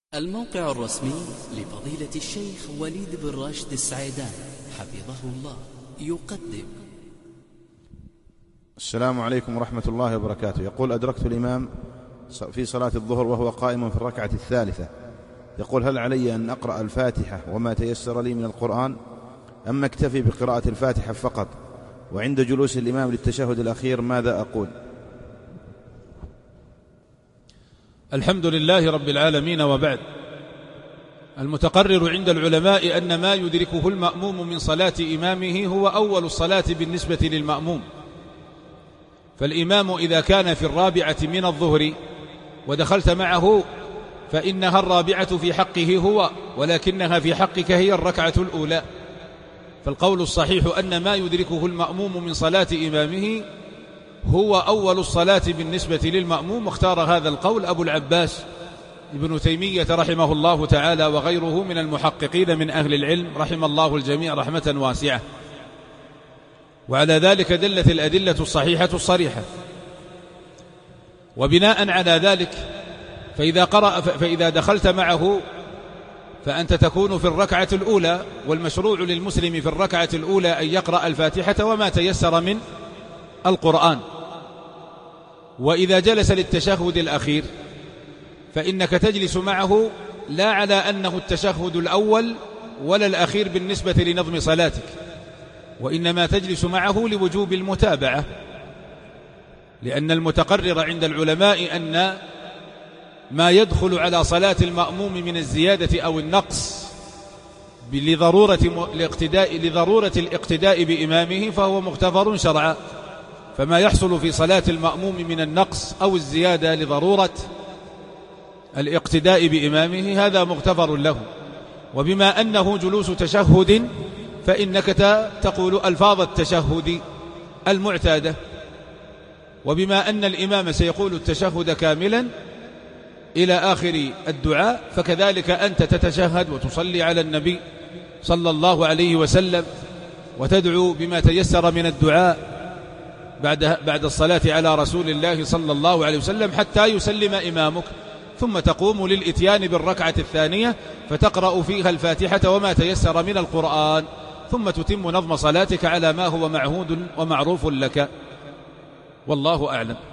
الموقع الرسمي لفضيلة الشيخ وليد بن راشد السعيدان حفظه الله يقدم. السلام عليكم ورحمة الله وبركاته. يقول: أدركت الإمام في صلاة الظهر وهو قائم في الركعة الثالثة. يقول: هل علي أن أقرأ الفاتحة وما تيسر لي من القرآن، أم أكتفي بقراءة الفاتحة فقط؟ وعند جلوس الإمام للتشهد الأخير ماذا أقول؟ الحمد لله رب العالمين، وبعد. المتقرر عند العلماء أن ما يدركه المأموم من صلاة إمامه هو أول الصلاة بالنسبة للمأموم. فالإمام إذا كان في الرابعة من الظهر ودخلت معه فإنها الرابعة في حقه هو، ولكنها في حقك هي الركعة الأولى. فالقول الصحيح أن ما يدركه المأموم من صلاة إمامه هو أول الصلاة بالنسبة للمأموم. واختار هذا القول أبو العباس ابن تيمية رحمه الله تعالى وغيره من المحققين من أهل العلم رحم الله الجميع رحمة واسعة. وعلى ذلك دلت الأدلة الصحيحة الصريحة. وبناء على ذلك فإذا دخلت معه فأنت تكون في الركعة الأولى، والمشروع للمسلم في الركعة الأولى أن يقرأ الفاتحة وما تيسر من القرآن. وإذا جلس للتشهد الأخير فإنك تجلس معه لا على أنه التشهد الأول ولا الأخير بالنسبة لنظم صلاتك، وإنما تجلس معه لوجوب المتابعة، لأن المتقرر عند العلماء أن ما يدخل على صلاة المأموم من الزيادة أو النقص لضرورة الاقتداء بإمامه فهو مغتفر شرعا. فما يحصل في صلاة المأموم من النقص أو الزيادة لضرورة الاقتداء بإمامه هذا مغتفر له. وبما أنه جلوس تشهد فإنك تقول ألفاظ التشهد المعتادة، وبما أن الإمام سيقول التشهد كاملا إلى آخر الدعاء فكذلك أنت تتشهد وتصلي على النبي صلى الله عليه وسلم وتدعو بما تيسر من الدعاء بعد الصلاة على رسول الله صلى الله عليه وسلم حتى يسلم إمامك، ثم تقوم للإتيان بالركعة الثانية فتقرأ فيها الفاتحة وما تيسر من القرآن، ثم تتم نظم صلاتك على ما هو معهود ومعروف لك، والله أعلم.